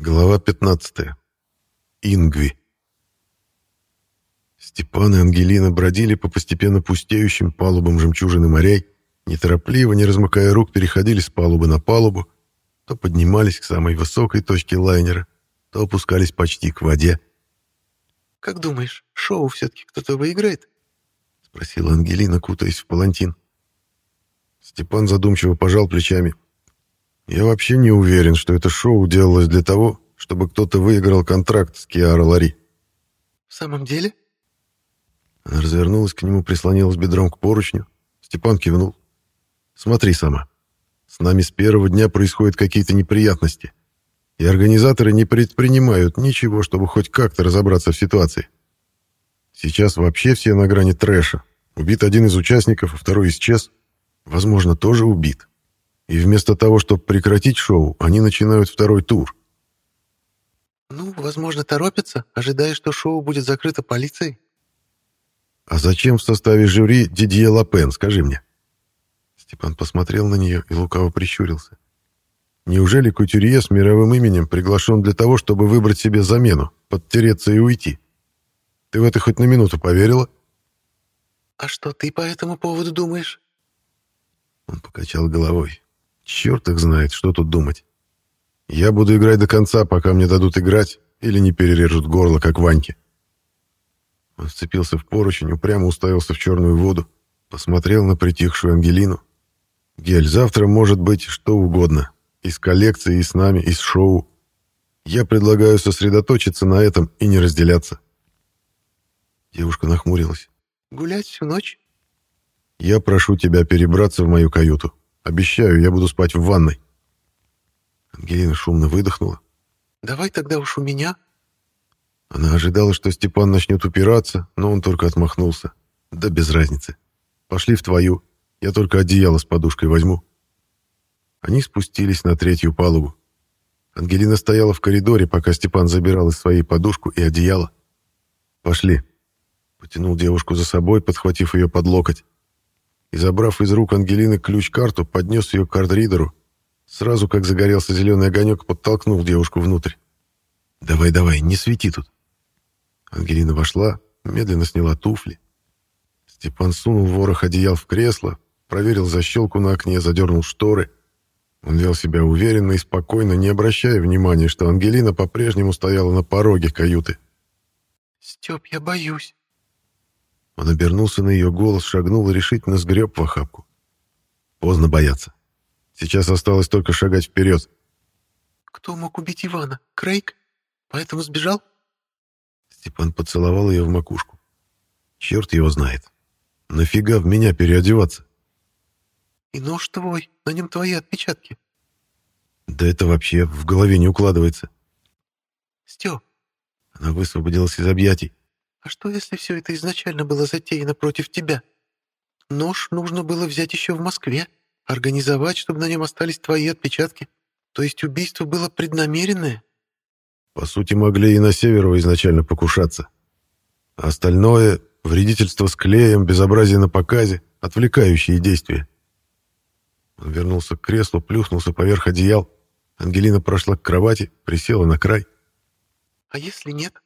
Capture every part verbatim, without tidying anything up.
Глава пятнадцатая. Ингви. Степан и Ангелина бродили по постепенно пустеющим палубам жемчужины морей, неторопливо, не размыкая рук, переходили с палубы на палубу, то поднимались к самой высокой точке лайнера, то опускались почти к воде. «Как думаешь, шоу все-таки кто-то выиграет?» — спросила Ангелина, кутаясь в палантин. Степан задумчиво пожал плечами. «Я вообще не уверен, что это шоу делалось для того, чтобы кто-то выиграл контракт с Киара Лари». «В самом деле?» Она развернулась к нему, прислонилась бедром к поручню. Степан кивнул. «Смотри сама. С нами с первого дня происходят какие-то неприятности, и организаторы не предпринимают ничего, чтобы хоть как-то разобраться в ситуации. Сейчас вообще все на грани трэша. Убит один из участников, а второй исчез. Возможно, тоже убит. И вместо того, чтобы прекратить шоу, они начинают второй тур». «Ну, возможно, торопятся, ожидая, что шоу будет закрыто полицией». «А зачем в составе жюри Дидье Лапен, скажи мне?» Степан посмотрел на нее и лукаво прищурился. «Неужели кутюрье с мировым именем приглашен для того, чтобы выбрать себе замену, подтереться и уйти? Ты в это хоть на минуту поверила?» «А что ты по этому поводу думаешь?» Он покачал головой. «Черт их знает, что тут думать. Я буду играть до конца, пока мне дадут играть, или не перережут горло, как Ваньке». Он вцепился в поручень, упрямо уставился в черную воду, посмотрел на притихшую Ангелину. «Гель, завтра может быть что угодно. И с коллекцией, и с нами, и с шоу. Я предлагаю сосредоточиться на этом и не разделяться». Девушка нахмурилась. «Гулять всю ночь?» «Я прошу тебя перебраться в мою каюту. Обещаю, я буду спать в ванной». Ангелина шумно выдохнула. «Давай тогда уж у меня». Она ожидала, что Степан начнет упираться, но он только отмахнулся. «Да без разницы. Пошли в твою. Я только одеяло с подушкой возьму». Они спустились на третью палубу. Ангелина стояла в коридоре, пока Степан забирал из своей подушку и одеяло. «Пошли». Потянул девушку за собой, подхватив ее под локоть. И, забрав из рук Ангелины ключ-карту, поднес ее к картридеру. Сразу, как загорелся зеленый огонек, подтолкнул девушку внутрь. «Давай, давай, не свети тут». Ангелина вошла, медленно сняла туфли. Степан сунул ворох одеял в кресло, проверил защелку на окне, задернул шторы. Он вел себя уверенно и спокойно, не обращая внимания, что Ангелина по-прежнему стояла на пороге каюты. «Степ, я боюсь». Он обернулся на ее голос, шагнул и решительно сгреб в охапку. Поздно бояться. Сейчас осталось только шагать вперед. «Кто мог убить Ивана? Крейг? Поэтому сбежал?» Степан поцеловал ее в макушку. «Черт его знает. Нафига в меня переодеваться?» «И нож твой, на нем твои отпечатки». «Да это вообще в голове не укладывается». «Степ». Она высвободилась из объятий. «А что, если все это изначально было затеяно против тебя? Нож нужно было взять еще в Москве, организовать, чтобы на нем остались твои отпечатки. То есть убийство было преднамеренное?» По сути, могли и на Северова изначально покушаться. А остальное — вредительство с клеем, безобразие на показе, отвлекающие действия. Он вернулся к креслу, плюхнулся поверх одеял. Ангелина прошла к кровати, присела на край. «А если нет?»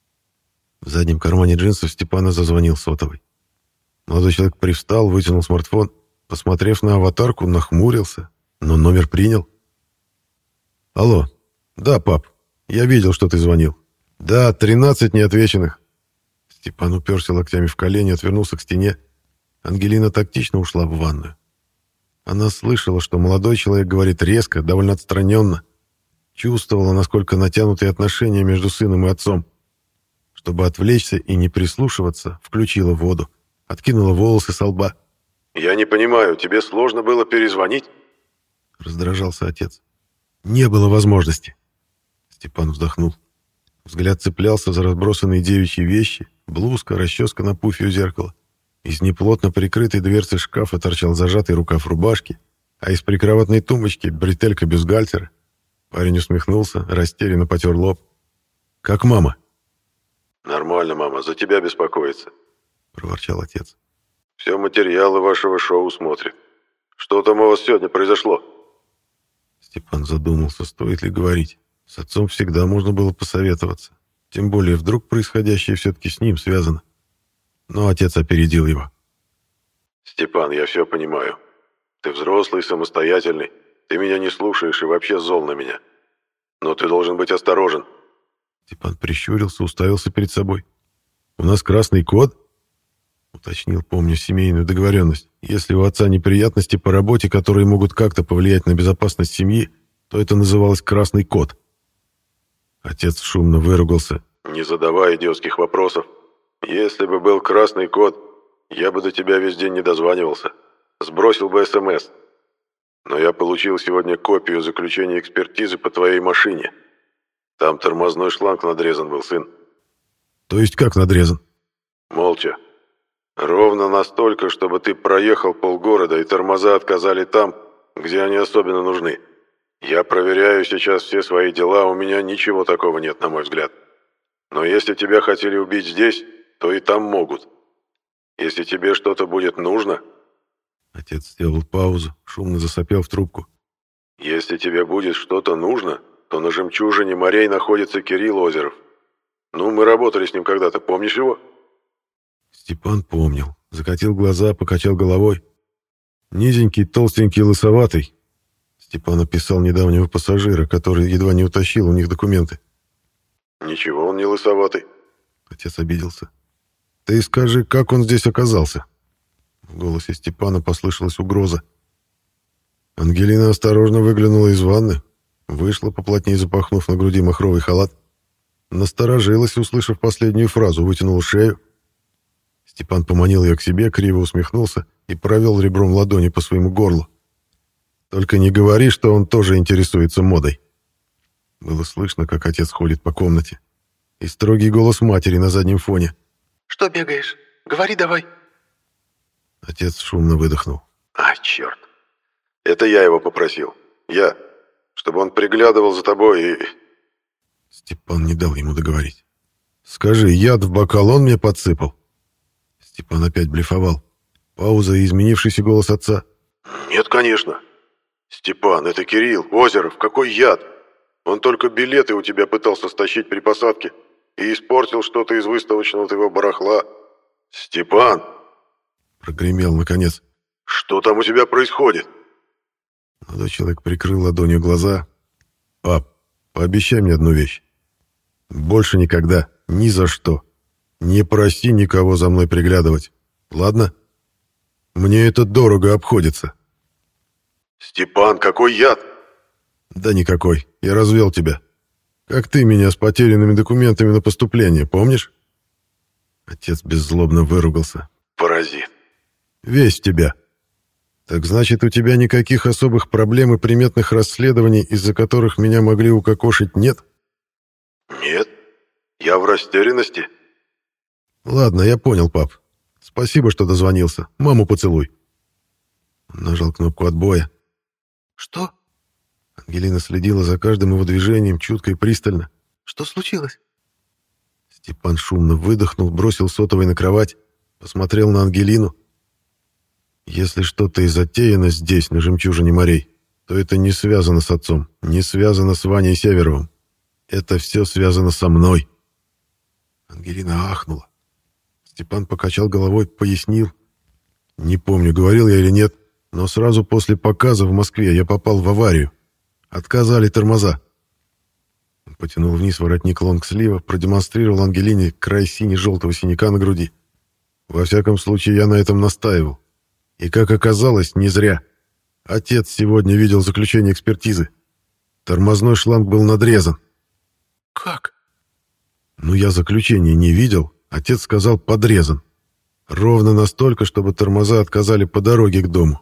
В заднем кармане джинсов Степана зазвонил сотовый. Молодой человек привстал, вытянул смартфон. Посмотрев на аватарку, нахмурился, но номер принял. «Алло. Да, пап. Я видел, что ты звонил. Да, тринадцать неотвеченных». Степан уперся локтями в колени, отвернулся к стене. Ангелина тактично ушла в ванную. Она слышала, что молодой человек говорит резко, довольно отстраненно. Чувствовала, насколько натянутые отношения между сыном и отцом. Чтобы отвлечься и не прислушиваться, включила воду, откинула волосы со лба. «Я не понимаю, тебе сложно было перезвонить?» Раздражался отец. «Не было возможности». Степан вздохнул. Взгляд цеплялся за разбросанные девичьи вещи, блузка, расческа на пуфе у зеркала. Из неплотно прикрытой дверцы шкафа торчал зажатый рукав рубашки, а из прикроватной тумбочки бретелька бюстгальтера. Парень усмехнулся, растерянно потер лоб. «Как мама?» «Нормально, мама, за тебя беспокоится», — проворчал отец. «Все материалы вашего шоу смотрит. Что там у вас сегодня произошло?» Степан задумался, стоит ли говорить. С отцом всегда можно было посоветоваться. Тем более, вдруг происходящее все-таки с ним связано. Но отец опередил его. «Степан, я все понимаю. Ты взрослый, самостоятельный. Ты меня не слушаешь и вообще зол на меня. Но ты должен быть осторожен». Степан прищурился, уставился перед собой. «У нас красный код?» Уточнил, помню семейную договоренность. Если у отца неприятности по работе, которые могут как-то повлиять на безопасность семьи, то это называлось красный код. Отец шумно выругался. «Не задавай идиотских вопросов. Если бы был красный код, я бы до тебя весь день не дозванивался. Сбросил бы СМС. Но я получил сегодня копию заключения экспертизы по твоей машине. Там тормозной шланг надрезан был, сын». «То есть как надрезан?» «Молча. Ровно настолько, чтобы ты проехал полгорода и тормоза отказали там, где они особенно нужны. Я проверяю сейчас все свои дела, у меня ничего такого нет, на мой взгляд. Но если тебя хотели убить здесь, то и там могут. Если тебе что-то будет нужно...» Отец сделал паузу, шумно засопел в трубку. «Если тебе будет что-то нужно, то на «Жемчужине морей» находится Кирилл Озеров. Ну, мы работали с ним когда-то, помнишь его?» Степан помнил. Закатил глаза, покачал головой. Низенький, толстенький, лысоватый. Степан описал недавнего пассажира, который едва не утащил у них документы. «Ничего, он не лысоватый». Отец обиделся. «Ты скажи, как он здесь оказался?» В голосе Степана послышалась угроза. Ангелина осторожно выглянула из ванны, вышла, поплотнее запахнув на груди махровый халат, насторожилась, услышав последнюю фразу, вытянула шею. Степан поманил ее к себе, криво усмехнулся и провел ребром ладони по своему горлу. «Только не говори, что он тоже интересуется модой». Было слышно, как отец ходит по комнате. И строгий голос матери на заднем фоне. «Что бегаешь? Говори давай». Отец шумно выдохнул. «А, черт. Это я его попросил. Я. Чтобы он приглядывал за тобой и...» Степан не дал ему договорить. «Скажи, яд в бокал он мне подсыпал?» Степан опять блефовал. Пауза и изменившийся голос отца. «Нет, конечно. Степан, это Кирилл Озеров. Какой яд? Он только билеты у тебя пытался стащить при посадке и испортил что-то из выставочного твоего барахла. Степан!» Прогремел наконец. «Что там у тебя происходит?» Молодой человек прикрыл ладонью глаза. «Пап, пообещай мне одну вещь. Больше никогда, ни за что. Не проси никого за мной приглядывать. Ладно? Мне это дорого обходится». «Степан, какой яд?» «Да никакой. Я развел тебя. Как ты меня с потерянными документами на поступление, помнишь?» Отец беззлобно выругался. «Паразит». «Весь в тебя. Так значит, у тебя никаких особых проблем и приметных расследований, из-за которых меня могли укокошить, нет?» «Нет. Я в растерянности». «Ладно, я понял, пап. Спасибо, что дозвонился. Маму поцелуй». Он нажал кнопку отбоя. «Что? Ангелина следила за каждым его движением, чутко и пристально. Что случилось?» Степан шумно выдохнул, бросил сотовый на кровать, посмотрел на Ангелину. «Если что-то и затеяно здесь, на «Жемчужине морей», то это не связано с отцом, не связано с Ваней Северовым. Это все связано со мной». Ангелина ахнула. Степан покачал головой, пояснил. «Не помню, говорил я или нет, но сразу после показа в Москве я попал в аварию. Отказали тормоза». Он потянул вниз воротник лонгслива, продемонстрировал Ангелине край сине-желтого синяка на груди. Во всяком случае, я на этом настаивал. И, как оказалось, не зря. Отец сегодня видел заключение экспертизы. Тормозной шланг был надрезан. «Как?» Ну, я заключение не видел. Отец сказал, подрезан. Ровно настолько, чтобы тормоза отказали по дороге к дому.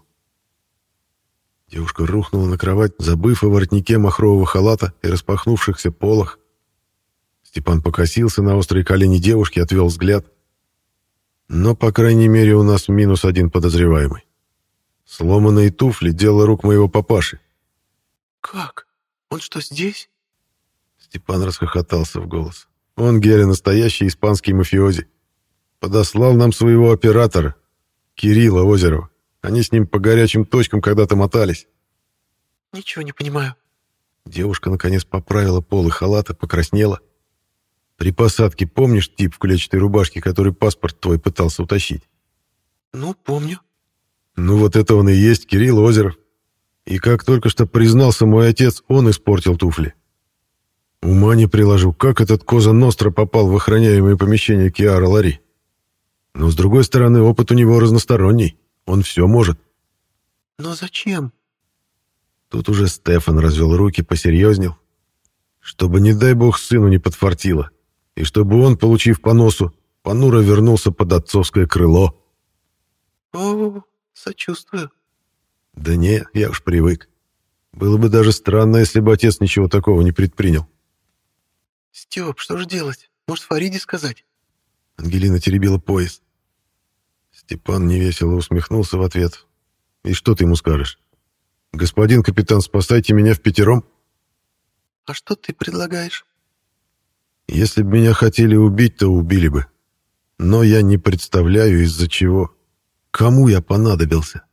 Девушка рухнула на кровать, забыв о воротнике махрового халата и распахнувшихся полах. Степан покосился на острые колени девушки, отвел взгляд. Но, по крайней мере, у нас минус один подозреваемый. Сломанные туфли — дело рук моего папаши. «Как? Он что, здесь?» Степан расхохотался в голос. Он, Геря, настоящий испанский мафиози. Подослал нам своего оператора, Кирилла Озерова. Они с ним по горячим точкам когда-то мотались. «Ничего не понимаю». Девушка, наконец, поправила полы халата, покраснела. «При посадке помнишь тип в клетчатой рубашке, который паспорт твой пытался утащить?» «Ну, помню». «Ну вот это он и есть Кирилл Озеров. И как только что признался мой отец, он испортил туфли. Ума не приложу, как этот Коза Ностра попал в охраняемые помещения Киара Лари. Но, с другой стороны, опыт у него разносторонний. Он все может». «Но зачем?» Тут уже Стефан развел руки, посерьезнел. Чтобы, не дай бог, сыну не подфартило. И чтобы он, получив по носу, понуро вернулся под отцовское крыло. «О, сочувствую». Да не, я уж привык. Было бы даже странно, если бы отец ничего такого не предпринял. «Степ, что же делать? Может, Фариде сказать?» Ангелина теребила пояс. Степан невесело усмехнулся в ответ. «И что ты ему скажешь? Господин капитан, спасайте меня впятером?» «А что ты предлагаешь?» «Если бы меня хотели убить, то убили бы. Но я не представляю, из-за чего. Кому я понадобился?»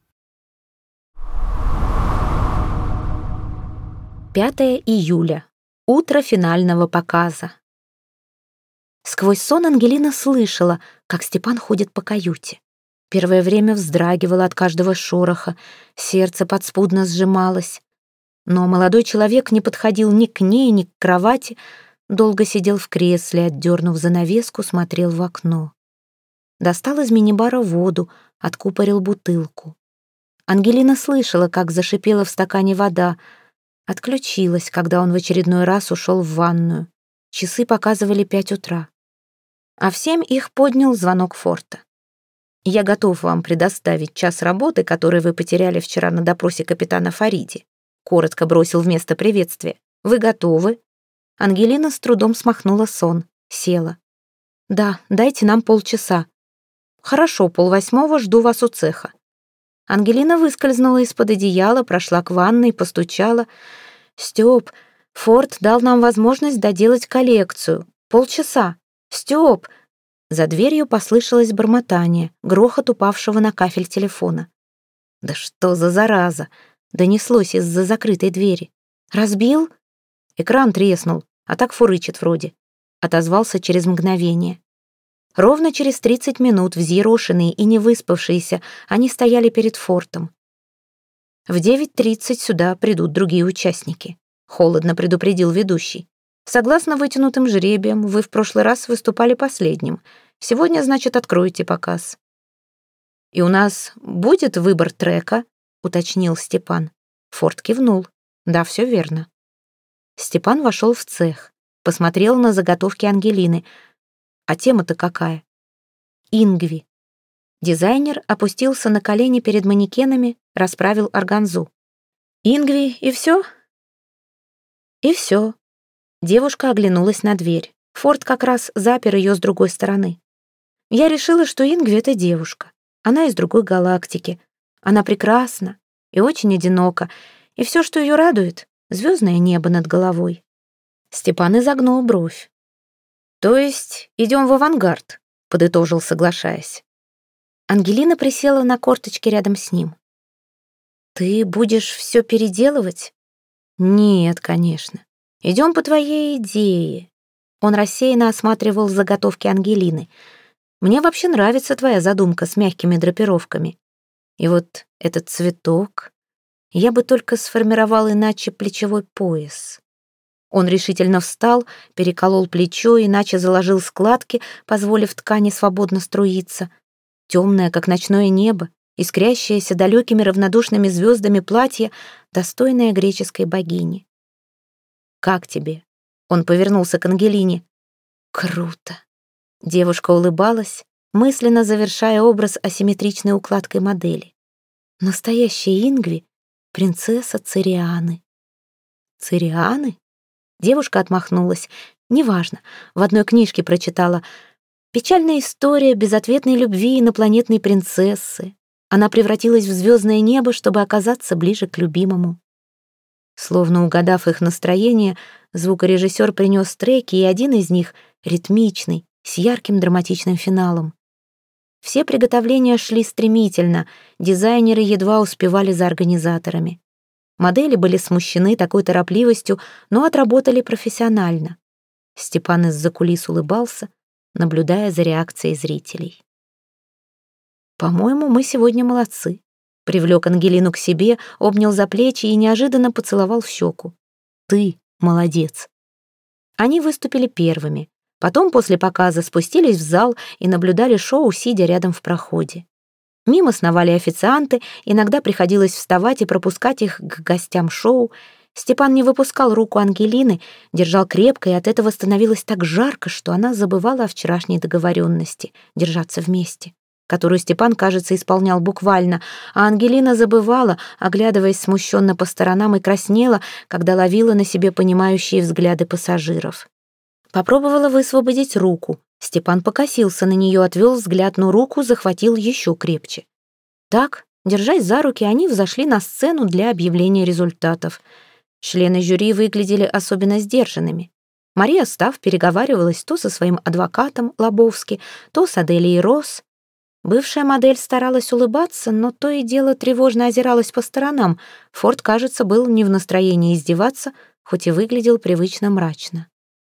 пятое июля. Утро финального показа. Сквозь сон Ангелина слышала, как Степан ходит по каюте. Первое время вздрагивала от каждого шороха, сердце подспудно сжималось. Но молодой человек не подходил ни к ней, ни к кровати, долго сидел в кресле, отдернув занавеску, смотрел в окно. Достал из мини-бара воду, откупорил бутылку. Ангелина слышала, как зашипела в стакане вода, отключилась, когда он в очередной раз ушел в ванную. Часы показывали пять утра. А в семь их поднял звонок Форта. «Я готов вам предоставить час работы, который вы потеряли вчера на допросе капитана Фариди», коротко бросил вместо приветствия. «Вы готовы?» Ангелина с трудом смахнула сон, села. «Да, дайте нам полчаса». «Хорошо, полвосьмого жду вас у цеха». Ангелина выскользнула из-под одеяла, прошла к ванной, постучала. «Стёп, Форд дал нам возможность доделать коллекцию. Полчаса. Стёп!» За дверью послышалось бормотание, грохот упавшего на кафель телефона. «Да что за зараза!» — донеслось из-за закрытой двери. «Разбил?» Экран треснул, а так фурычит вроде. Отозвался через мгновение. Ровно через тридцать минут, взъерошенные и невыспавшиеся, они стояли перед фортом. В девять тридцать сюда придут другие участники. Холодно предупредил ведущий. Согласно вытянутым жребиям, вы в прошлый раз выступали последним. Сегодня, значит, откроете показ. «И у нас будет выбор трека?» — уточнил Степан. Форд кивнул. «Да, все верно». Степан вошел в цех, посмотрел на заготовки Ангелины. А тема-то какая? Ингви. Дизайнер опустился на колени перед манекенами, расправил органзу. Ингви, и все? И все. Девушка оглянулась на дверь. Форд как раз запер ее с другой стороны. Я решила, что Ингви — это девушка. Она из другой галактики. Она прекрасна и очень одинока. И все, что ее радует — звездное небо над головой. Степан изогнул бровь. «То есть идем в авангард», — подытожил, соглашаясь. Ангелина присела на корточки рядом с ним. «Ты будешь все переделывать?» «Нет, конечно. Идем по твоей идее». Он рассеянно осматривал заготовки Ангелины. «Мне вообще нравится твоя задумка с мягкими драпировками. И вот этот цветок... Я бы только сформировал иначе плечевой пояс». Он решительно встал, переколол плечо, иначе заложил складки, позволив ткани свободно струиться. Темное, как ночное небо, искрящееся далекими равнодушными звездами платье, достойное греческой богини. «Как тебе?» Он повернулся к Ангелине. «Круто!» Девушка улыбалась, мысленно завершая образ асимметричной укладкой модели. «Настоящая Ингви — принцесса Цирианы». «Цирианы?» Девушка отмахнулась. «Неважно, в одной книжке прочитала. Печальная история безответной любви инопланетной принцессы. Она превратилась в звездное небо, чтобы оказаться ближе к любимому». Словно угадав их настроение, звукорежиссер принес треки, и один из них — ритмичный, с ярким драматичным финалом. Все приготовления шли стремительно, дизайнеры едва успевали за организаторами. Модели были смущены такой торопливостью, но отработали профессионально. Степан из-за кулис улыбался, наблюдая за реакцией зрителей. «По-моему, мы сегодня молодцы», — привлек Ангелину к себе, обнял за плечи и неожиданно поцеловал в щеку. «Ты молодец». Они выступили первыми. Потом после показа спустились в зал и наблюдали шоу, сидя рядом в проходе. Мимо сновали официанты, иногда приходилось вставать и пропускать их к гостям шоу. Степан не выпускал руку Ангелины, держал крепко, и от этого становилось так жарко, что она забывала о вчерашней договоренности — держаться вместе, которую Степан, кажется, исполнял буквально, а Ангелина забывала, оглядываясь смущенно по сторонам, и краснела, когда ловила на себе понимающие взгляды пассажиров. Попробовала высвободить руку. Степан покосился на нее, отвел взгляд, но руку захватил еще крепче. Так, держась за руки, они взошли на сцену для объявления результатов. Члены жюри выглядели особенно сдержанными. Мария Став переговаривалась то со своим адвокатом Лобовски, то с Аделией Росс. Бывшая модель старалась улыбаться, но то и дело тревожно озиралась по сторонам. Форд, кажется, был не в настроении издеваться, хоть и выглядел привычно мрачно.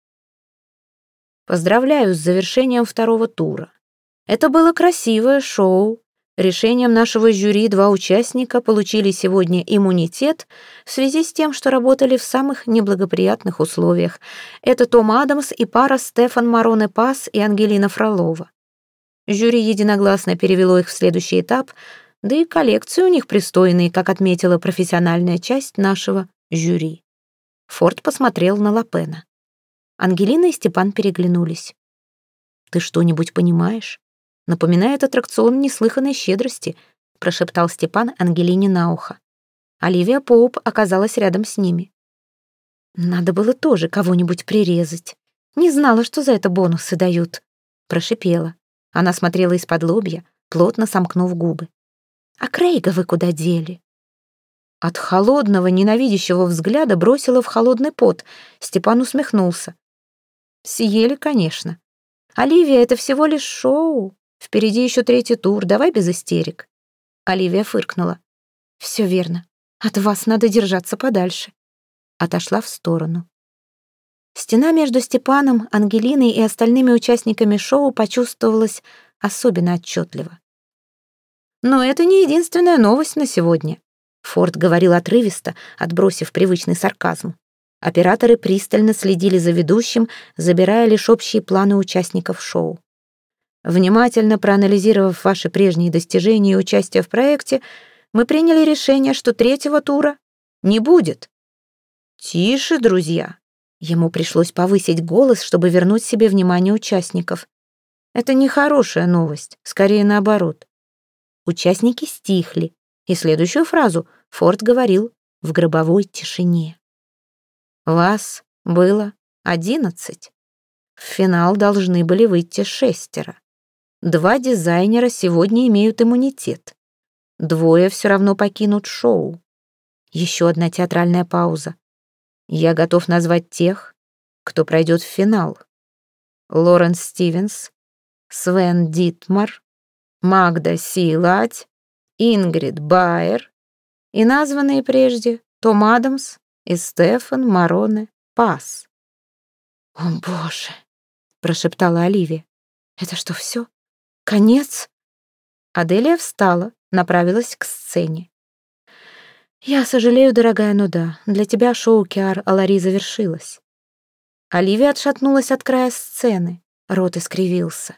Поздравляю с завершением второго тура. Это было красивое шоу. Решением нашего жюри два участника получили сегодня иммунитет в связи с тем, что работали в самых неблагоприятных условиях. Это Том Адамс и пара Стефан Мароне Пас и Ангелина Фролова. Жюри единогласно перевело их в следующий этап, да и коллекции у них пристойные, как отметила профессиональная часть нашего жюри. Форд посмотрел на Лапена. Ангелина и Степан переглянулись. «Ты что-нибудь понимаешь? Напоминает аттракцион неслыханной щедрости», прошептал Степан Ангелине на ухо. Оливия Поуп оказалась рядом с ними. «Надо было тоже кого-нибудь прирезать. Не знала, что за это бонусы дают», прошипела. Она смотрела из-под лобья, плотно сомкнув губы. «А Крейга вы куда дели?» От холодного, ненавидящего взгляда бросила в холодный пот. Степан усмехнулся. «Съели, конечно. Оливия, это всего лишь шоу. Впереди еще третий тур, давай без истерик». Оливия фыркнула. «Все верно. От вас надо держаться подальше». Отошла в сторону. Стена между Степаном, Ангелиной и остальными участниками шоу почувствовалась особенно отчетливо. «Но это не единственная новость на сегодня», — Форд говорил отрывисто, отбросив привычный сарказм. Операторы пристально следили за ведущим, забирая лишь общие планы участников шоу. Внимательно проанализировав ваши прежние достижения и участие в проекте, мы приняли решение, что третьего тура не будет. Тише, друзья. Ему пришлось повысить голос, чтобы вернуть себе внимание участников. Это не хорошая новость, скорее наоборот. Участники стихли, и следующую фразу Форд говорил в гробовой тишине. Вас было одиннадцать. В финал должны были выйти шестеро. Два дизайнера сегодня имеют иммунитет. Двое все равно покинут шоу. Еще одна театральная пауза. Я готов назвать тех, кто пройдет в финал. Лоренс Стивенс, Свен Дитмар, Магда Силадь, Ингрид Байер и названные прежде Том Адамс и Стефан Мароне Пас. «О, Боже!» — прошептала Оливия. «Это что, все? Конец?» Аделия встала, направилась к сцене. «Я сожалею, дорогая, но да, для тебя шоу Киар-Алари завершилось». Оливия отшатнулась от края сцены, рот искривился.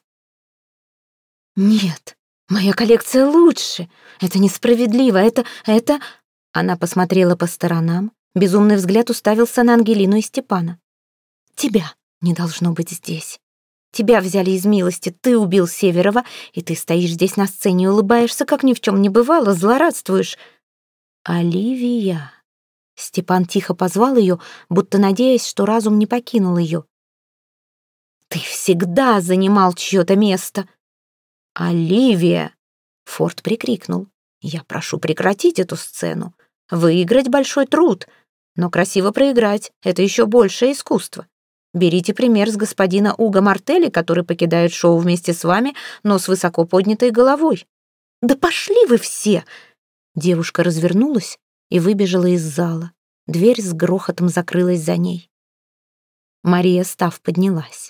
«Нет, моя коллекция лучше. Это несправедливо, это... это...» Она посмотрела по сторонам, безумный взгляд уставился на Ангелину и Степана. «Тебя не должно быть здесь. Тебя взяли из милости, ты убил Северова, и ты стоишь здесь на сцене и улыбаешься, как ни в чем не бывало, злорадствуешь». «Оливия!» Степан тихо позвал ее, будто надеясь, что разум не покинул ее. «Ты всегда занимал чье-то место!» «Оливия!» Форд прикрикнул. «Я прошу прекратить эту сцену. Выиграть — большой труд, но красиво проиграть — это еще большее искусство. Берите пример с господина Уго Мартелли, который покидает шоу вместе с вами, но с высоко поднятой головой». «Да пошли вы все!» Девушка развернулась и выбежала из зала. Дверь с грохотом закрылась за ней. Мария Стафф поднялась.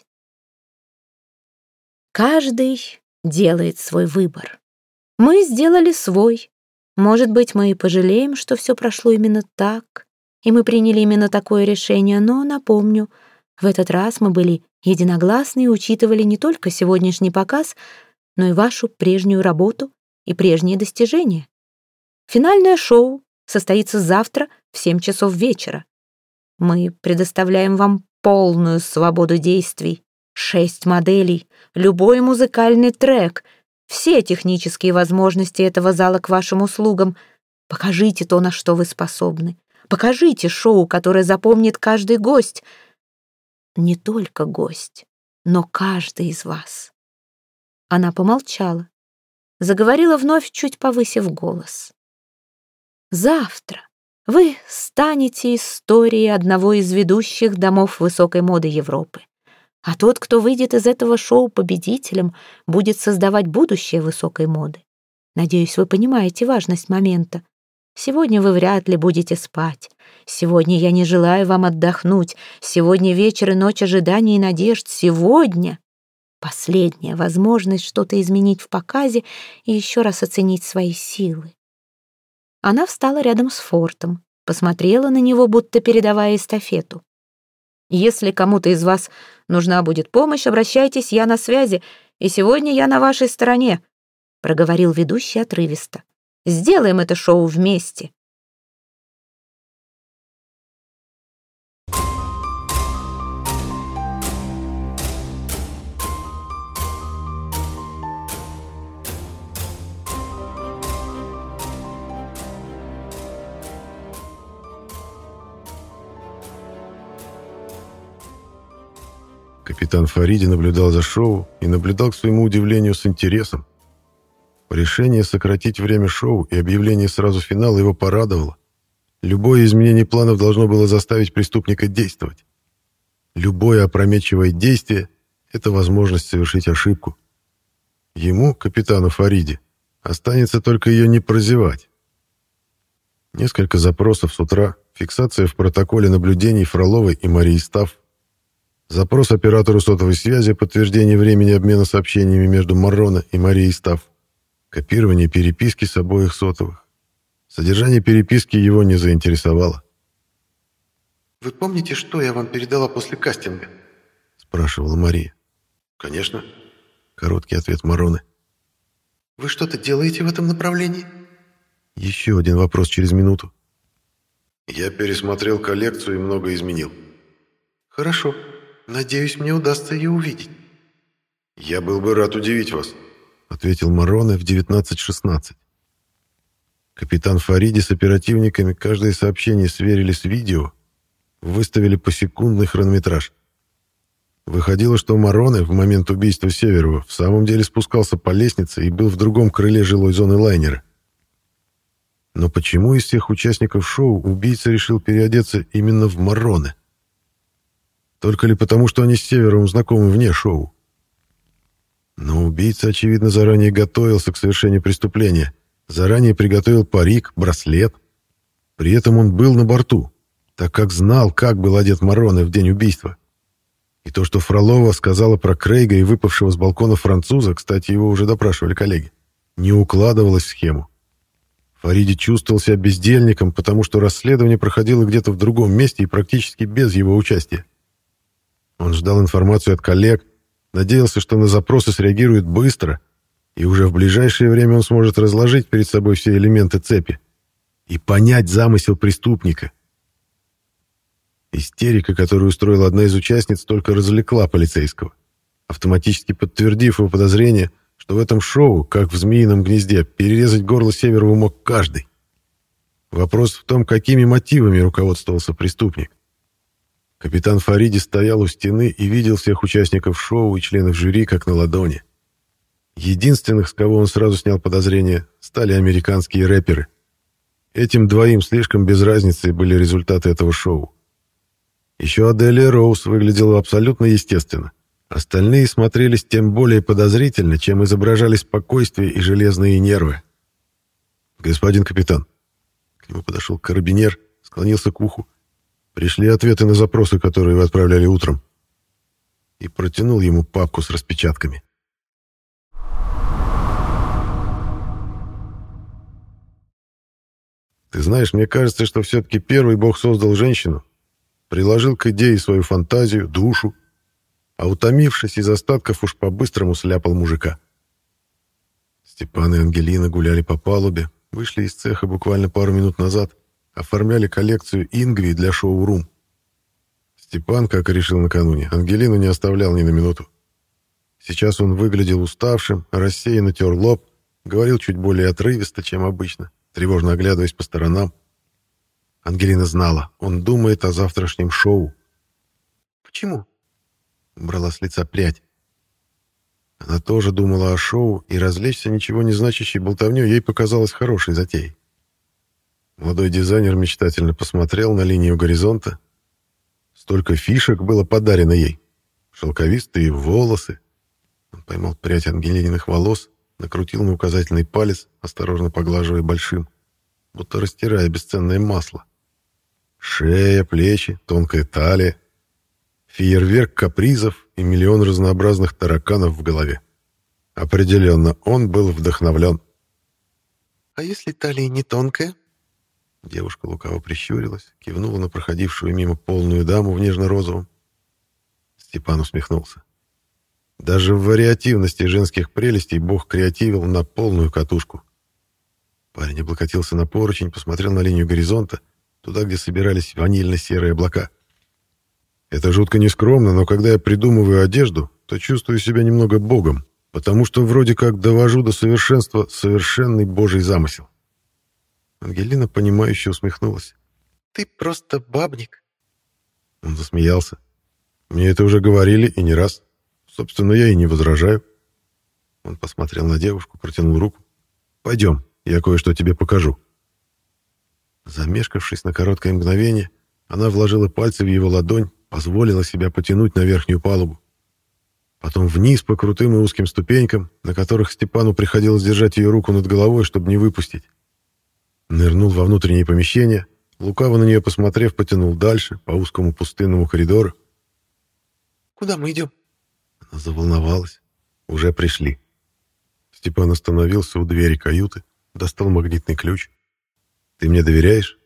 Каждый делает свой выбор. Мы сделали свой. Может быть, мы и пожалеем, что все прошло именно так, и мы приняли именно такое решение, но, напомню, в этот раз мы были единогласны и учитывали не только сегодняшний показ, но и вашу прежнюю работу и прежние достижения. Финальное шоу состоится завтра в семь часов вечера. Мы предоставляем вам полную свободу действий. Шесть моделей, любой музыкальный трек, все технические возможности этого зала к вашим услугам. Покажите то, на что вы способны. Покажите шоу, которое запомнит каждый гость. Не только гость, но каждый из вас. Она помолчала, заговорила вновь, чуть повысив голос. Завтра вы станете историей одного из ведущих домов высокой моды Европы. А тот, кто выйдет из этого шоу победителем, будет создавать будущее высокой моды. Надеюсь, вы понимаете важность момента. Сегодня вы вряд ли будете спать. Сегодня я не желаю вам отдохнуть. Сегодня вечер и ночь ожиданий и надежд. Сегодня последняя возможность что-то изменить в показе и еще раз оценить свои силы. Она встала рядом с фортом, посмотрела на него, будто передавая эстафету. Если кому-то из вас нужна будет помощь, обращайтесь, я на связи, и сегодня я на вашей стороне», — проговорил ведущий отрывисто. «Сделаем это шоу вместе». Капитан Фариди наблюдал за шоу и наблюдал, к своему удивлению, с интересом. Решение сократить время шоу и объявление сразу финала его порадовало. Любое изменение планов должно было заставить преступника действовать. Любое опрометчивое действие — это возможность совершить ошибку. Ему, капитану Фариди, останется только ее не прозевать. Несколько запросов с утра, фиксация в протоколе наблюдений Фроловой и Марии Стафф, запрос оператору сотовой связи о подтверждении времени обмена сообщениями между Марроне и Марией Стафф, копирование переписки с обоих сотовых. Содержание переписки его не заинтересовало. «Вы помните, что я вам передала после кастинга?» — спрашивала Мария. «Конечно». Короткий ответ Марроне. «Вы что-то делаете в этом направлении?» Еще один вопрос через минуту. «Я пересмотрел коллекцию и много изменил». «Хорошо. Надеюсь, мне удастся ее увидеть». «Я был бы рад удивить вас», — ответил Марроне в девятнадцать шестнадцать. Капитан Фариди с оперативниками каждое сообщение сверили с видео, выставили посекундный хронометраж. Выходило, что Марроне в момент убийства Северова в самом деле спускался по лестнице и был в другом крыле жилой зоны лайнера. Но почему из всех участников шоу убийца решил переодеться именно в Марроне? Только ли потому, что они с Северовым знакомы вне шоу? Но убийца, очевидно, заранее готовился к совершению преступления, заранее приготовил парик, браслет. При этом он был на борту, так как знал, как был одет Марроне в день убийства. И то, что Фролова сказала про Крейга и выпавшего с балкона француза, кстати, его уже допрашивали коллеги, не укладывалось в схему. Фариди чувствовал себя бездельником, потому что расследование проходило где-то в другом месте и практически без его участия. Он ждал информацию от коллег, надеялся, что на запросы среагируют быстро, и уже в ближайшее время он сможет разложить перед собой все элементы цепи и понять замысел преступника. Истерика, которую устроила одна из участниц, только развлекла полицейского, автоматически подтвердив его подозрение, что в этом шоу, как в «Змеином гнезде», перерезать горло Северову мог каждый. Вопрос в том, какими мотивами руководствовался преступник. Капитан Фариди стоял у стены и видел всех участников шоу и членов жюри как на ладони. Единственных, с кого он сразу снял подозрения, стали американские рэперы. Этим двоим слишком без разницы были результаты этого шоу. Еще Аделия Роуз выглядела абсолютно естественно. Остальные смотрелись тем более подозрительно, чем изображали спокойствие и железные нервы. «Господин капитан». К нему подошел карабинер, склонился к уху. Пришли ответы на запросы, которые вы отправляли утром. И протянул ему папку с распечатками. Ты знаешь, мне кажется, что все-таки первый бог создал женщину, приложил к идее свою фантазию, душу, а утомившись из остатков уж по-быстрому сляпал мужика. Степан и Ангелина гуляли по палубе, вышли из цеха буквально пару минут назад, оформляли коллекцию ингви для шоу-рум. Степан, как и решил накануне, Ангелину не оставлял ни на минуту. Сейчас он выглядел уставшим, рассеянно тер лоб, говорил чуть более отрывисто, чем обычно, тревожно оглядываясь по сторонам. Ангелина знала, он думает о завтрашнем шоу. «Почему?» — убрала с лица прядь. Она тоже думала о шоу, и развлечься ничего не значащей болтовнёй ей показалось хорошей затеей. Молодой дизайнер мечтательно посмотрел на линию горизонта. Столько фишек было подарено ей. Шелковистые волосы. Он поймал прядь Ангелининых волос, накрутил на указательный палец, осторожно поглаживая большим, будто растирая бесценное масло. Шея, плечи, тонкая талия. Фейерверк капризов и миллион разнообразных тараканов в голове. Определенно, он был вдохновлен. «А если талия не тонкая?» Девушка лукаво прищурилась, кивнула на проходившую мимо полную даму в нежно-розовом. Степан усмехнулся. Даже в вариативности женских прелестей бог креативил на полную катушку. Парень облокотился на поручень, посмотрел на линию горизонта, туда, где собирались ванильно-серые облака. Это жутко нескромно, но когда я придумываю одежду, то чувствую себя немного богом, потому что вроде как довожу до совершенства совершенный божий замысел. Ангелина, понимающе усмехнулась. «Ты просто бабник». Он засмеялся. Мне это уже говорили и не раз. Собственно, я и не возражаю. Он посмотрел на девушку, протянул руку. «Пойдем, я кое-что тебе покажу». Замешкавшись на короткое мгновение, она вложила пальцы в его ладонь, позволила себя потянуть на верхнюю палубу. Потом вниз по крутым и узким ступенькам, на которых Степану приходилось держать ее руку над головой, чтобы не выпустить. Нырнул во внутреннее помещение, лукаво на нее посмотрев, потянул дальше, по узкому пустынному коридору. «Куда мы идем?» Она заволновалась. Уже пришли. Степан остановился у двери каюты, достал магнитный ключ. «Ты мне доверяешь?»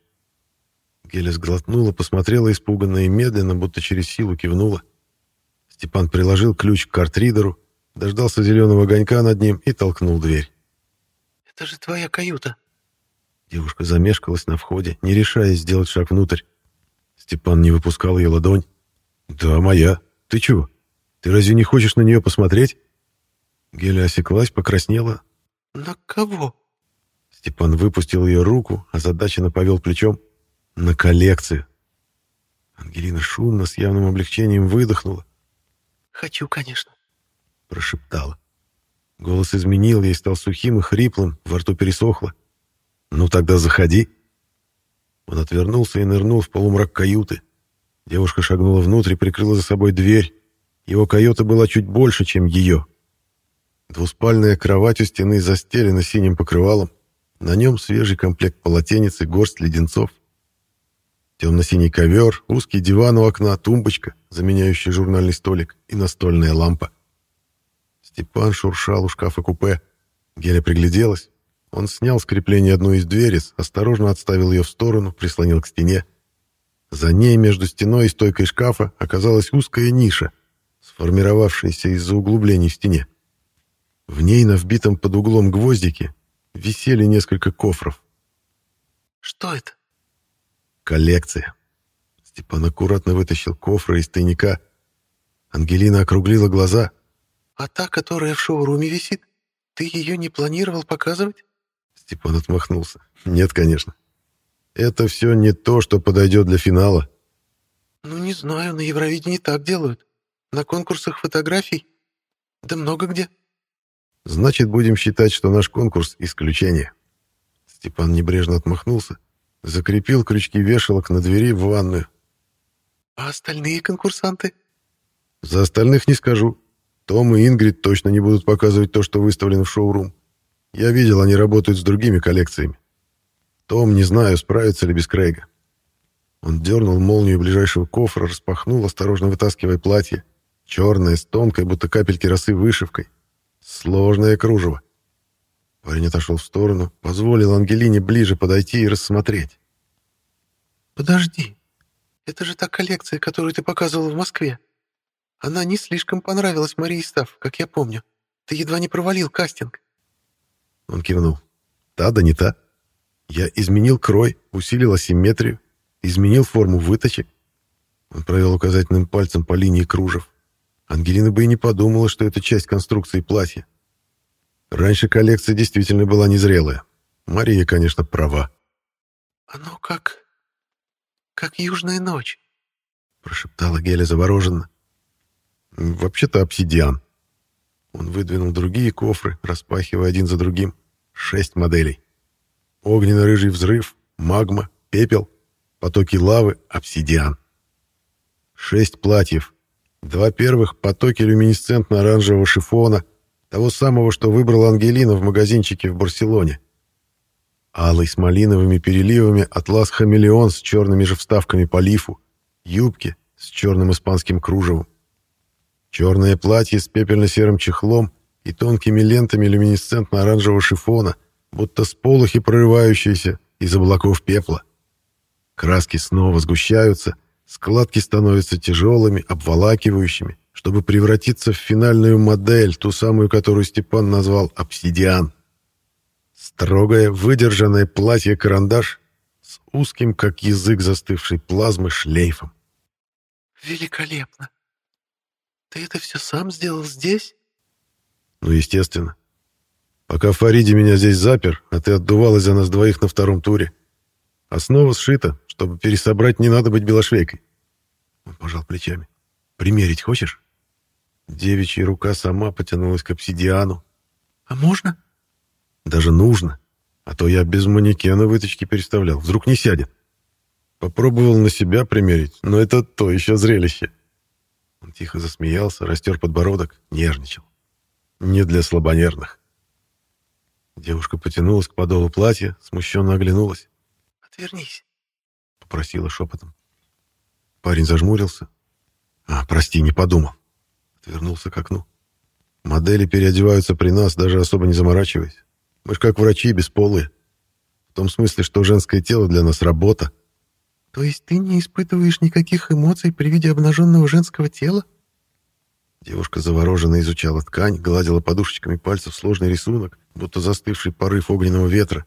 Геля сглотнула, посмотрела испуганно и медленно, будто через силу кивнула. Степан приложил ключ к картридеру, дождался зеленого огонька над ним и толкнул дверь. «Это же твоя каюта». Девушка замешкалась на входе, не решаясь сделать шаг внутрь. Степан не выпускал ее ладонь. «Да, моя. Ты чего? Ты разве не хочешь на нее посмотреть?» Геля осеклась, покраснела. «На кого?» Степан выпустил ее руку, озадаченно повел плечом. «На коллекцию». Ангелина шумно, с явным облегчением выдохнула. «Хочу, конечно», — прошептала. Голос изменил, ей стал сухим и хриплым, во рту пересохло. «Ну тогда заходи». Он отвернулся и нырнул в полумрак каюты. Девушка шагнула внутрь и прикрыла за собой дверь. Его каюта была чуть больше, чем ее. Двуспальная кровать у стены застелена синим покрывалом. На нем свежий комплект полотенец и горсть леденцов. Темно-синий ковер, узкий диван у окна, тумбочка, заменяющая журнальный столик, и настольная лампа. Степан шуршал у шкафа-купе. Геля пригляделась. Он снял с крепления одну из дверец, осторожно отставил ее в сторону, прислонил к стене. За ней, между стеной и стойкой шкафа, оказалась узкая ниша, сформировавшаяся из-за углублений в стене. В ней, на вбитом под углом гвоздике, висели несколько кофров. «Что это?» «Коллекция». Степан аккуратно вытащил кофры из тайника. Ангелина округлила глаза. «А та, которая в шоуруме висит, ты ее не планировал показывать?» Степан отмахнулся. «Нет, конечно. Это все не то, что подойдет для финала». «Ну, не знаю, на Евровидении так делают. На конкурсах фотографий. Да много где». «Значит, будем считать, что наш конкурс — исключение». Степан небрежно отмахнулся, закрепил крючки вешалок на двери в ванную. «А остальные конкурсанты?» «За остальных не скажу. Том и Ингрид точно не будут показывать то, что выставлено в шоу-рум. Я видел, они работают с другими коллекциями». Том, не знаю, справится ли без Крейга. Он дернул молнию ближайшего кофра, распахнул, осторожно вытаскивая платье. Черное, с тонкой, будто капельки росы вышивкой. Сложное кружево. Парень отошел в сторону, позволил Ангелине ближе подойти и рассмотреть. «Подожди, это же та коллекция, которую ты показывал в Москве. Она не слишком понравилась Марии Стафф, как я помню. Ты едва не провалил кастинг». Он кивнул. «Та да не та. Я изменил крой, усилил асимметрию, изменил форму выточек». Он провел указательным пальцем по линии кружев. Ангелина бы и не подумала, что это часть конструкции платья. Раньше коллекция действительно была незрелая. Мария, конечно, права. «Оно как... как южная ночь», — прошептала Геля завороженно. «Вообще-то обсидиан». Он выдвинул другие кофры, распахивая один за другим. Шесть моделей. Огненно-рыжий взрыв, магма, пепел, потоки лавы, обсидиан. Шесть платьев. Два первых — потоки люминесцентно-оранжевого шифона, того самого, что выбрала Ангелина в магазинчике в Барселоне. Алый с малиновыми переливами атлас-хамелеон с черными же вставками по лифу, юбки с черным испанским кружевом. Черное платье с пепельно-серым чехлом и тонкими лентами люминесцентно-оранжевого шифона, будто сполохи, прорывающиеся из облаков пепла. Краски снова сгущаются, складки становятся тяжелыми, обволакивающими, чтобы превратиться в финальную модель, ту самую, которую Степан назвал «обсидиан». Строгое, выдержанное платье-карандаш с узким, как язык застывшей плазмы, шлейфом. «Великолепно! Ты это все сам сделал здесь?» «Ну, естественно. Пока Фариди меня здесь запер, а ты отдувалась за нас двоих на втором туре. Основа сшита, чтобы пересобрать, не надо быть белошвейкой». Он пожал плечами. «Примерить хочешь?» Девичья рука сама потянулась к обсидиану. «А можно?» «Даже нужно. А то я без манекена выточки переставлял. Вдруг не сядет. Попробовал на себя примерить, но это то еще зрелище». Он тихо засмеялся, растер подбородок, нервничал. Не для слабонервных. Девушка потянулась к подолу платья, смущенно оглянулась. «Отвернись», — попросила шепотом. Парень зажмурился. «А, прости, не подумал». Отвернулся к окну. «Модели переодеваются при нас, даже особо не заморачиваясь. Мы ж как врачи, бесполые. В том смысле, что женское тело для нас работа». «То есть ты не испытываешь никаких эмоций при виде обнаженного женского тела?» Девушка завороженно изучала ткань, гладила подушечками пальцев сложный рисунок, будто застывший порыв огненного ветра.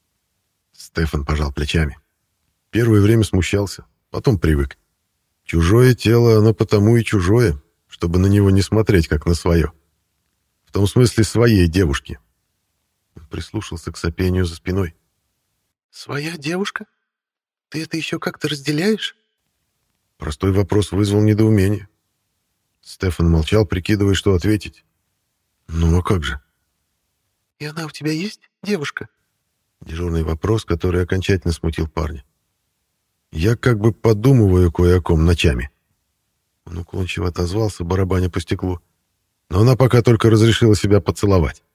Стефан пожал плечами. Первое время смущался, потом привык. Чужое тело, оно потому и чужое, чтобы на него не смотреть, как на свое. В том смысле своей девушки. Он прислушался к сопению за спиной. «Своя девушка? Ты это еще как-то разделяешь?» Простой вопрос вызвал недоумение. Стефан молчал, прикидывая, что ответить. «Ну а как же?» «И она у тебя есть, девушка?» Дежурный вопрос, который окончательно смутил парня. «Я как бы подумываю кое о ком ночами». Он уклончиво отозвался, барабаня по стеклу. Но она пока только разрешила себя поцеловать.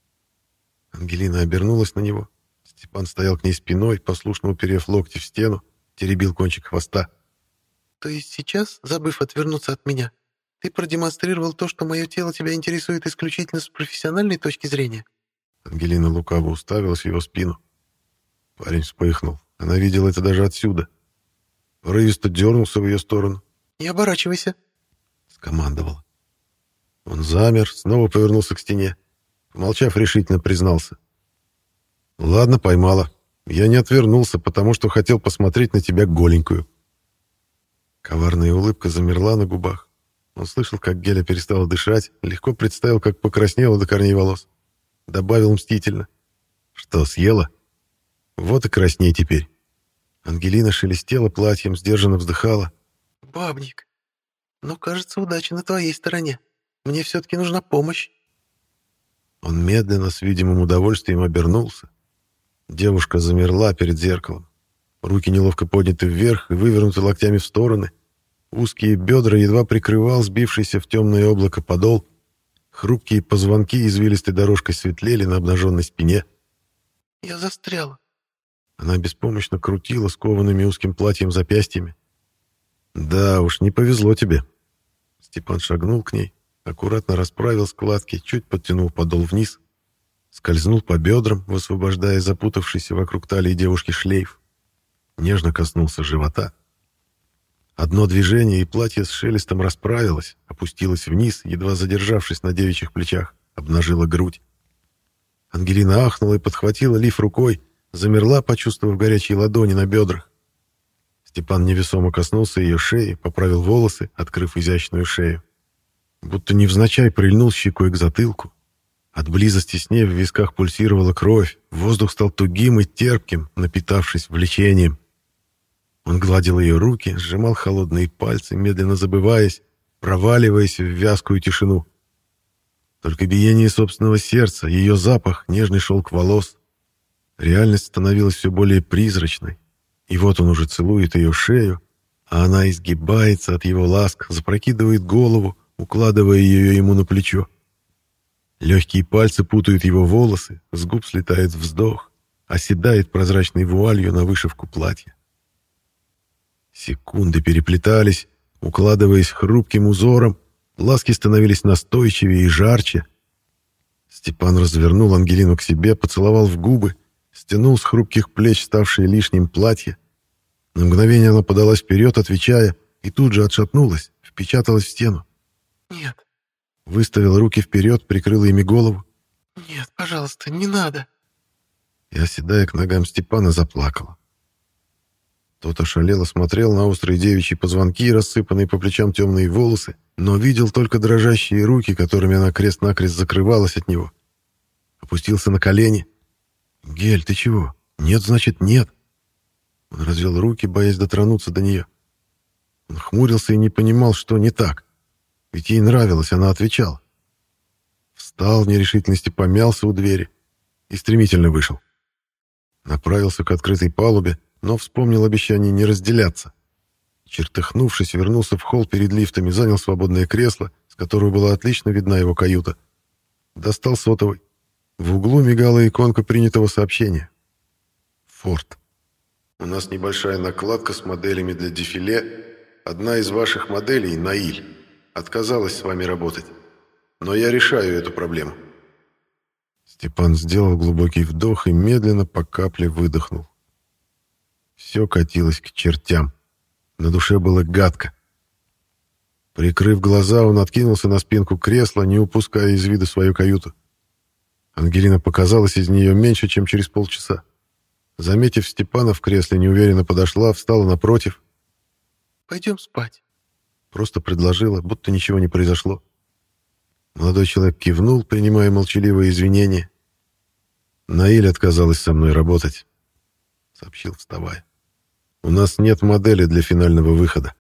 Ангелина обернулась на него. Степан стоял к ней спиной, послушно уперев локти в стену, теребил кончик хвоста. «То есть сейчас, забыв отвернуться от меня, ты продемонстрировал то, что мое тело тебя интересует исключительно с профессиональной точки зрения?» Ангелина лукаво уставилась в его спину. Парень вспыхнул. Она видела это даже отсюда. Порывисто дернулся в ее сторону. «Не оборачивайся», — скомандовала. Он замер, снова повернулся к стене. Помолчав, решительно признался. «Ладно, поймала. Я не отвернулся, потому что хотел посмотреть на тебя голенькую». Коварная улыбка замерла на губах. Он слышал, как Геля перестала дышать, легко представил, как покраснела до корней волос. Добавил мстительно. «Что, съела? Вот и красней теперь». Ангелина шелестела платьем, сдержанно вздыхала. «Бабник, но, кажется, удача на твоей стороне. Мне все-таки нужна помощь». Он медленно, с видимым удовольствием обернулся. Девушка замерла перед зеркалом. Руки неловко подняты вверх и вывернуты локтями в стороны. Узкие бедра едва прикрывал сбившийся в темное облако подол. Хрупкие позвонки извилистой дорожкой светлели на обнаженной спине. «Я застряла». Она беспомощно крутила скованными узким платьем запястьями. «Да уж, не повезло тебе». Степан шагнул к ней, аккуратно расправил складки, чуть подтянул подол вниз, скользнул по бедрам, высвобождая запутавшийся вокруг талии девушки шлейф. Нежно коснулся живота. Одно движение, и платье с шелестом расправилось, опустилось вниз, едва задержавшись на девичьих плечах, обнажила грудь. Ангелина ахнула и подхватила лиф рукой, замерла, почувствовав горячие ладони на бедрах. Степан невесомо коснулся ее шеи, поправил волосы, открыв изящную шею. Будто невзначай прильнул щекой к затылку. От близости с ней в висках пульсировала кровь, воздух стал тугим и терпким, напитавшись влечением. Он гладил ее руки, сжимал холодные пальцы, медленно забываясь, проваливаясь в вязкую тишину. Только биение собственного сердца, ее запах, нежный шелк волос. Реальность становилась все более призрачной. И вот он уже целует ее шею, а она изгибается от его ласк, запрокидывает голову, укладывая ее ему на плечо. Легкие пальцы путают его волосы, с губ слетает вздох, оседает прозрачной вуалью на вышивку платья. Секунды переплетались, укладываясь хрупким узором, ласки становились настойчивее и жарче. Степан развернул Ангелину к себе, поцеловал в губы, стянул с хрупких плеч ставшее лишним платье. На мгновение она подалась вперед, отвечая, и тут же отшатнулась, впечаталась в стену. «Нет». Выставила руки вперед, прикрыла ими голову. «Нет, пожалуйста, не надо». И, оседая к ногам Степана, заплакала. Тот ошалело смотрел на острые девичьи позвонки, рассыпанные по плечам темные волосы, но видел только дрожащие руки, которыми она крест-накрест закрывалась от него. Опустился на колени. «Гель, ты чего? Нет, значит, нет». Он развел руки, боясь дотронуться до нее. Он хмурился и не понимал, что не так. Ведь ей нравилось, она отвечала. Встал в нерешительности, помялся у двери и стремительно вышел. Направился к открытой палубе, но вспомнил обещание не разделяться. Чертыхнувшись, вернулся в холл перед лифтами, занял свободное кресло, с которого была отлично видна его каюта. Достал сотовый. В углу мигала иконка принятого сообщения. «Форд. У нас небольшая накладка с моделями для дефиле. Одна из ваших моделей, Наиль, отказалась с вами работать. Но я решаю эту проблему». Степан сделал глубокий вдох и медленно по капле выдохнул. Все катилось к чертям. На душе было гадко. Прикрыв глаза, он откинулся на спинку кресла, не упуская из вида свою каюту. Ангелина показалась из нее меньше, чем через полчаса. Заметив Степана в кресле, неуверенно подошла, встала напротив. «Пойдем спать», — просто предложила, будто ничего не произошло. Молодой человек кивнул, принимая молчаливые извинения. «Наиль отказалась со мной работать», — сообщил, вставая. «У нас нет модели для финального выхода».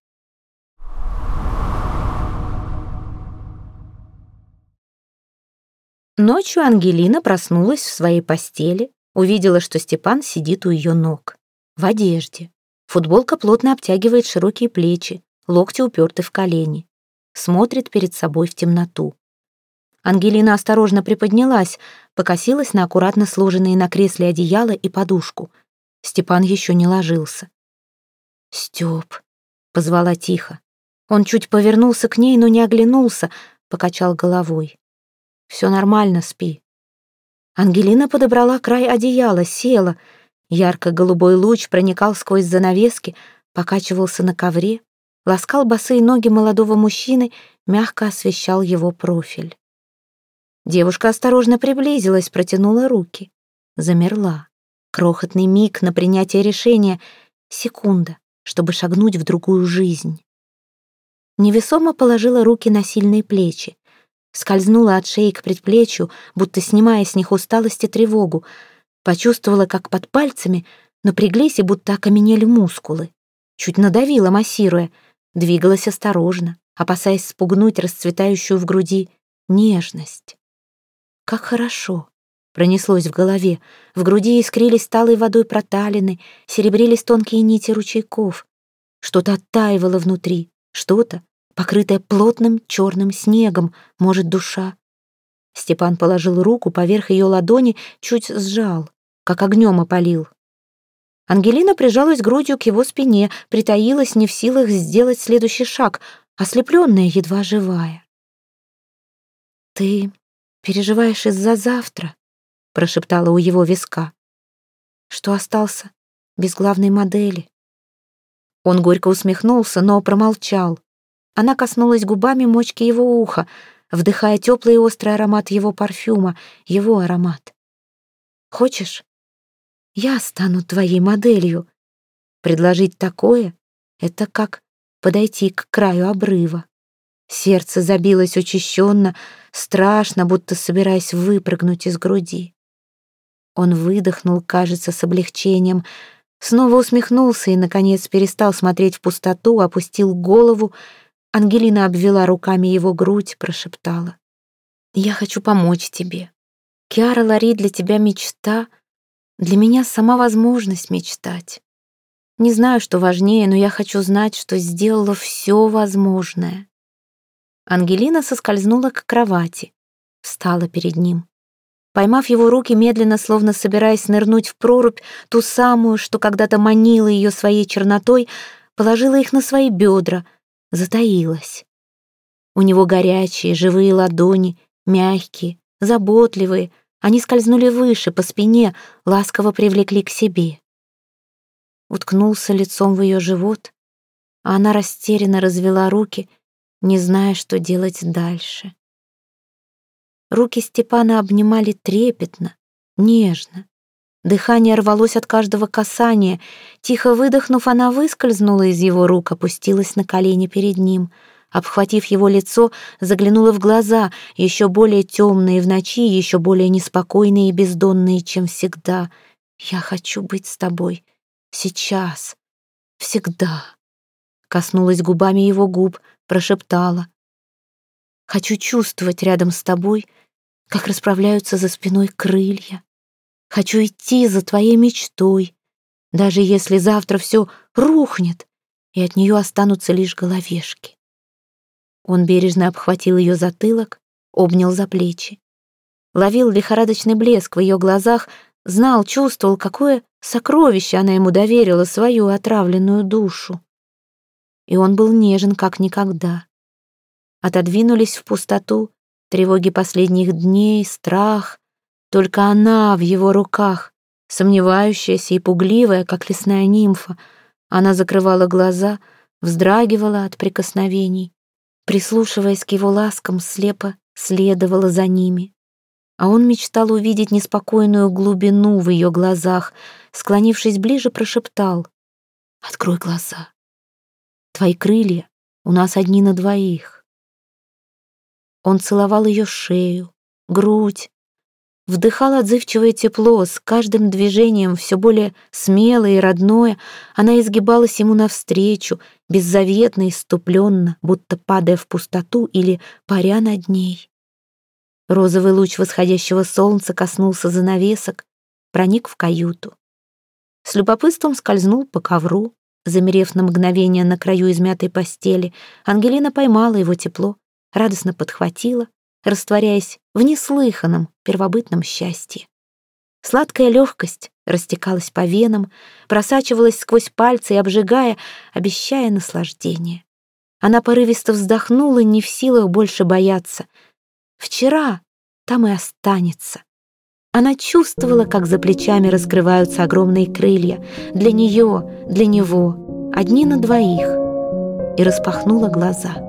Ночью Ангелина проснулась в своей постели, увидела, что Степан сидит у ее ног. В одежде. Футболка плотно обтягивает широкие плечи, локти уперты в колени. Смотрит перед собой в темноту. Ангелина осторожно приподнялась, покосилась на аккуратно сложенные на кресле одеяло и подушку. Степан еще не ложился. «Степ», — позвала тихо. Он чуть повернулся к ней, но не оглянулся, покачал головой. «Все нормально, спи». Ангелина подобрала край одеяла, села. Ярко-голубой луч проникал сквозь занавески, покачивался на ковре, ласкал босые ноги молодого мужчины, мягко освещал его профиль. Девушка осторожно приблизилась, протянула руки. Замерла. Крохотный миг на принятие решения. Секунда, чтобы шагнуть в другую жизнь. Невесомо положила руки на сильные плечи. Скользнула от шеи к предплечью, будто снимая с них усталость и тревогу. Почувствовала, как под пальцами напряглись и будто окаменели мускулы. Чуть надавила, массируя. Двигалась осторожно, опасаясь спугнуть расцветающую в груди нежность. Как хорошо! Пронеслось в голове. В груди искрились талой водой проталины, серебрились тонкие нити ручейков. Что-то оттаивало внутри, что-то, покрытая плотным черным снегом, может, душа. Степан положил руку поверх ее ладони, чуть сжал, как огнем опалил. Ангелина прижалась грудью к его спине, притаилась, не в силах сделать следующий шаг, ослепленная, едва живая. «Ты переживаешь из-за завтра», — прошептала у его виска, «что остался без главной модели». Он горько усмехнулся, но промолчал. Она коснулась губами мочки его уха, вдыхая теплый и острый аромат его парфюма, его аромат. «Хочешь, я стану твоей моделью?» Предложить такое — это как подойти к краю обрыва. Сердце забилось учащенно, страшно, будто собираясь выпрыгнуть из груди. Он выдохнул, кажется, с облегчением, снова усмехнулся и, наконец, перестал смотреть в пустоту, опустил голову. Ангелина обвела руками его грудь, прошептала: «Я хочу помочь тебе. Киара Лари для тебя мечта, для меня сама возможность мечтать. Не знаю, что важнее, но я хочу знать, что сделала все возможное». Ангелина соскользнула к кровати, встала перед ним. Поймав его руки, медленно, словно собираясь нырнуть в прорубь, ту самую, что когда-то манила ее своей чернотой, положила их на свои бедра, затаилась. У него горячие, живые ладони, мягкие, заботливые, они скользнули выше, по спине, ласково привлекли к себе. Уткнулся лицом в ее живот, а она растерянно развела руки, не зная, что делать дальше. Руки Степана обнимали трепетно, нежно. Дыхание рвалось от каждого касания. Тихо выдохнув, она выскользнула из его рук, опустилась на колени перед ним. Обхватив его лицо, заглянула в глаза, еще более темные в ночи, еще более неспокойные и бездонные, чем всегда. «Я хочу быть с тобой. Сейчас. Всегда». Коснулась губами его губ, прошептала: «Хочу чувствовать рядом с тобой, как расправляются за спиной крылья. Хочу идти за твоей мечтой, даже если завтра все рухнет, и от нее останутся лишь головешки». Он бережно обхватил ее затылок, обнял за плечи. Ловил лихорадочный блеск в ее глазах, знал, чувствовал, какое сокровище она ему доверила, свою отравленную душу. И он был нежен, как никогда. Отодвинулись в пустоту тревоги последних дней, страх. Только она в его руках, сомневающаяся и пугливая, как лесная нимфа. Она закрывала глаза, вздрагивала от прикосновений, прислушиваясь к его ласкам, слепо следовала за ними. А он мечтал увидеть неспокойную глубину в ее глазах, склонившись ближе, прошептал: «Открой глаза. Твои крылья у нас одни на двоих». Он целовал ее шею, грудь, вдыхал отзывчивое тепло, с каждым движением все более смелое и родное. Она изгибалась ему навстречу, беззаветно и иступленно, будто падая в пустоту или паря над ней. Розовый луч восходящего солнца коснулся занавесок, проник в каюту. С любопытством скользнул по ковру, замерев на мгновение на краю измятой постели. Ангелина поймала его тепло, радостно подхватила, растворяясь в неслыханном первобытном счастье. Сладкая легкость растекалась по венам, просачивалась сквозь пальцы и, обжигая, обещая наслаждение. Она порывисто вздохнула, не в силах больше бояться. Вчера там и останется. Она чувствовала, как за плечами раскрываются огромные крылья. Для нее, для него, одни на двоих. И распахнула глаза.